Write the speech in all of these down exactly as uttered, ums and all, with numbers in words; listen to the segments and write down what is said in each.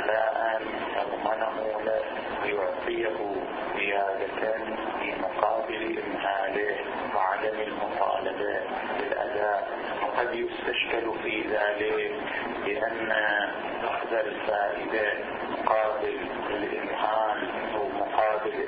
على أن يضمنه له ويعطيه زيادة في مقابل إمهاله وعدم المطالبة بالأداء. وقد يستشكل في ذلك لأن أخذ الفائدة مقابل الإمهال أو مقابل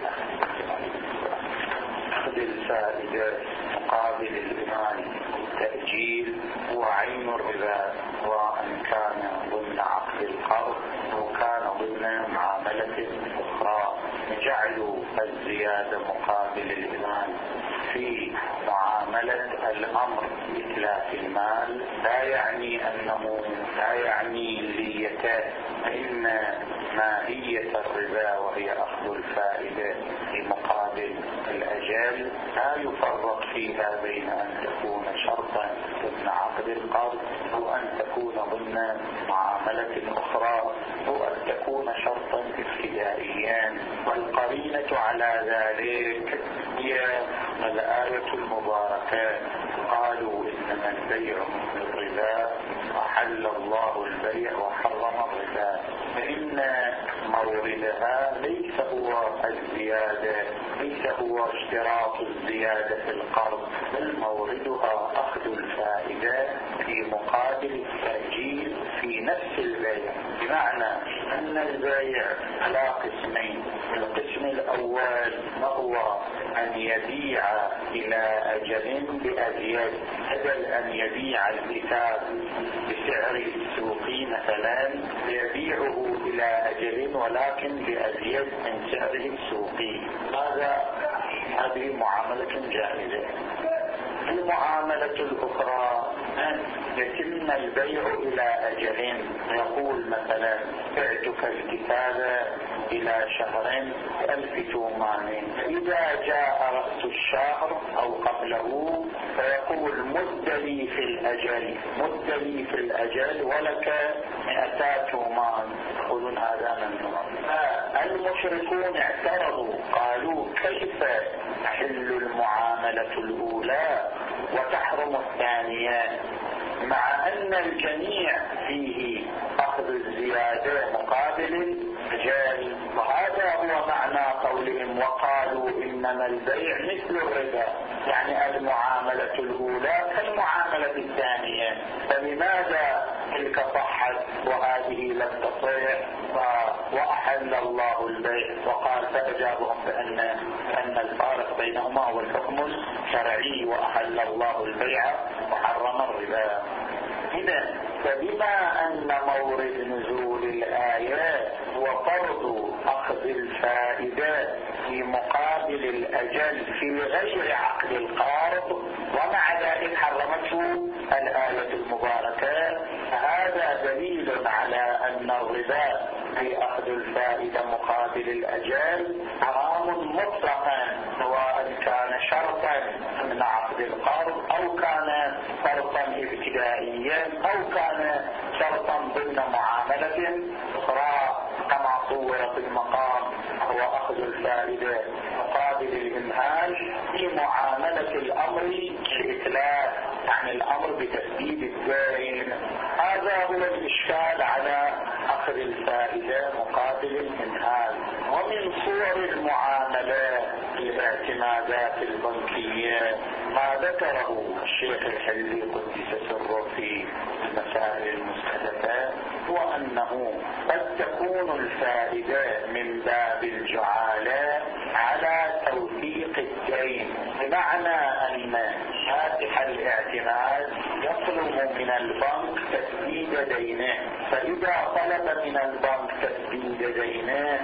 أخذ الفائدة مقابل الإمهال التأجيل هو عين الربا، وأن كان ضمن عقد القرض أو كان ضمن معاملة أخرى. جعلوا الزيادة مقابل المال في معاملة الأمر بإتلاف المال لا يعني أنه لا يعني ليته، فإن ماهية الربا وهي أخذ الفائدة في مقابل الأجل لا يفرق فيها بين أن تكون شرطا ضمن عقد القرض أو أن تكون ضمن معاملة أخرى أو أن تكون شرطا ابتدائيا. والقرينة على ذلك هي الآية المباركة: قالوا إنما البيع مثل الربا وحل الله البيع وحرم الربا. فإن موردها ليس هو الزيادة، ليس هو اشتراط الزيادة في القرض، بل موردها أخذ الفائدة في مقابل التأجيل في نفس البيع. بمعنى أن البيع على قسمين: القسم الأول وهو أن يبيع إلى أجل بأزيد، بدل أن يبيع الكتاب بسعر السوقي مثلا يبيعه إلى أجل ولكن بأزيد من سعره السوقي. هذا هذه معاملة جائزة. المعاملة الأخرى أن يتم البيع إلى أجل، يقول مثلا: بعتك الكتاب إلى شهر ألف تومان، إذا جاء رأس الشهر أو قبله فيقول: مد لي في الأجل مد لي في الأجل ولك مئتا تومان. يقولون هذا ممنوع. المشركون اعترضوا قالوا: كيف تحل المعاملة الأولى وتحرم الثانية مع أن الجميع فيه أخذ الزيادة مقابل الأجل؟ وهذا هو معنى قولهم: وقالوا إنما البيع مثل الربا، يعني المعاملة الأولى كالمعاملة الثانية، فلماذا تلك صحت وهذه لم تصح؟ وأحل الله البيع وقال. فأجابهم بأن أن الفارق بينهما هو الحكم الشرعي: وأحل الله البيع وحرم الربا. إذا فبما أن مورد نزول الآيات هو فرض أخذ الفائدة في مقابل الأجل في غير عقد القرض، ومع ذلك حرمته الآية المباركة، فهذا دليل على أن الربا في أخذ الفائدة مقابل الأجل حرام مطلقا، سواء كان شرطا من عقد القرض أو كان شرطا ابتدائيا أو كان شرطا ضمن معاملة أخرى كما صور في المقام، هو أخذ الفائدة مقابل الإمهال في معاملة الأمر بالإتلاف، يعني الأمر بتسديد الدين. هذا هو الإشكال على أخذ الفائدة مقابل الإمهال. ومن صور المعاملة الاعتمادات البنكية ما ذكره الشيخ الحلي قدس سره في المسائل المستهدفة هو أنه قد تكون الفائدة من باب الجعالة على توثيق الدين، بمعنى أن فاتح الاعتماد يطلب من البنك تسديد دينه، فإذا طلب من البنك تسديد دينه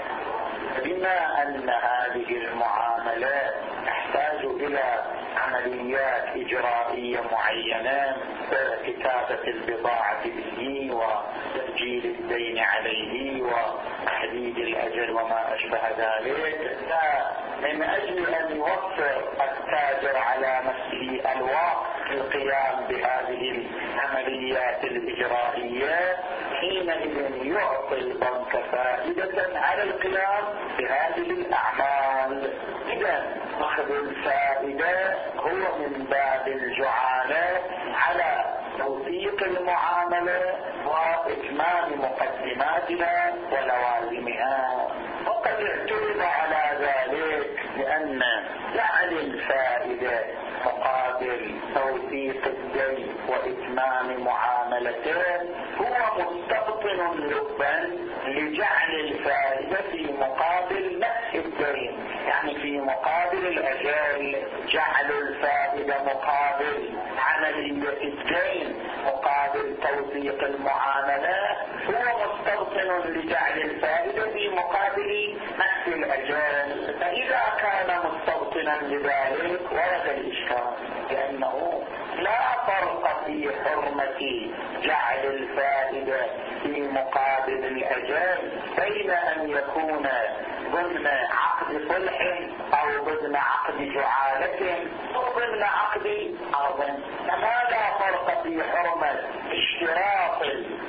بما أن هذه المعاملات تحتاج إلى عمليات إجرائية معينة ككتابة البضاعة به وتسجيل الدين عليه وتحديد الأجل وما أشبه ذلك، من أجل أن يوفر التاجر على نفسه الوقت للقيام بهذه العمليات الإجرائية، حينئذ يعطي البنك فائدة على القيام بهذه الأعمال. إذا أخذ الفائدة هو من باب الجعالة على توثيق المعاملة وإتمام مقدمات مقدماتها ولوازمها. وقد اعترض على ذلك لأن جعل الفائدة مقابل توثيق الدين وإتمام معاملته هو مستبطن لبا لجعل الفائدة في مقابل نفس الدين، يعني في مقابل الأجال. جعل الفائدة مقابل عملية الدين مقابل توثيق المعاملات هو مستبطن لجعل الفائدة في مقابل نفس الأجال. فإذا كان مستبطنا لذلك ورد الإشكال، لأنه لا فرق في حرمة جعل الفائدة في مقابل الأجال بين أن يكون ضمن عقد صلح أو ضمن عقد جعالة أو ضمن عقد عرض. فما لا فرق في حرمة اشتراط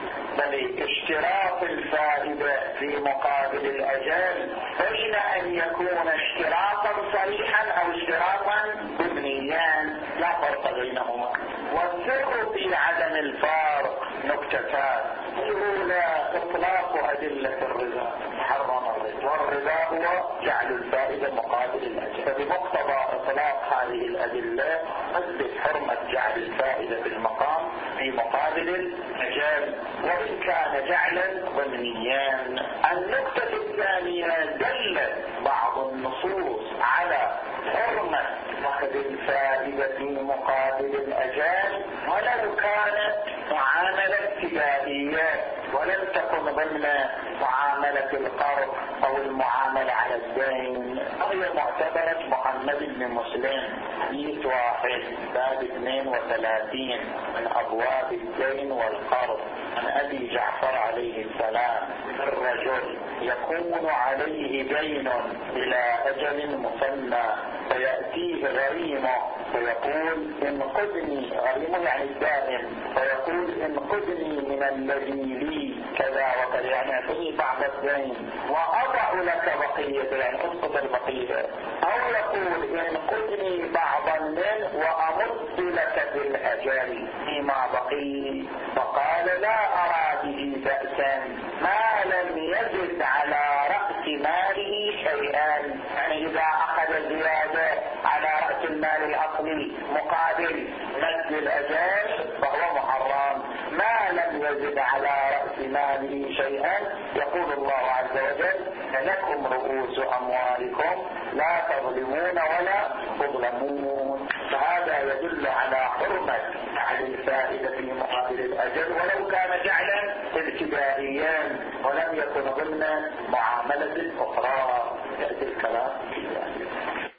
بل اشتراط الفائدة في مقابل الأجال بين أن يكون اشتراطا صريحا أو اشتراطا ضمنيا، لا فرق بينهما. والسر في عدم الفارق نكتتان: الأولى إطلاق أدلة الربا، حرم الربا، والربا هو جعل الفائدة مقابل الأجل. فبمقتضى إطلاق هذه الأدلة أثبت حرمة جعل الفائدة بالمقام في مقابل الأجل وإن كان جعلا ضمنيا. النقطة الثانية: دلت بعض النصوص على حرمة أخذ الفائدة في مقابل الأجال ولو كانت معاملة ابتدائية ولم تكن ضمن معاملة القرض أو المعاملة على الدين. وهي معتبرة محمد بن مسلم حديث واحد باب اثنين وثلاثين من أبواب الدين والقرض عن أبي جعفر عليه السلام: الرجل يكون عليه دين إلى أجل مسمى فيأتيه غريمه فيقول انقذني، غريمه يعني الدائم، فيقول انقذني من الذي لي كذا وكذا، يعني اعطني بعض الدين وأضع لك بقية، يعني أسقط البقية. أو يقول انقذني بعضا منه وأمد لك في الأجل فيما بقي. فقال: لا أرى به بأسا ما لم يزد على رأس ماله شيئا، يعني إذا أخذ زيادة على رأس المال الأصلي مقابل مد الأجل فهو محرم. ما لم يزد على رأس ماله شيئا يقول الله عز وجل: لكم رؤوس أموالكم لا تظلمون ولا تظلمون. فهذا يدل على حرمة جعل الفائدة في مقابل الأجل ولو كان جعلا ابتدائيا ولم يكن ضمن معاملة أخرى. يأتي الكلام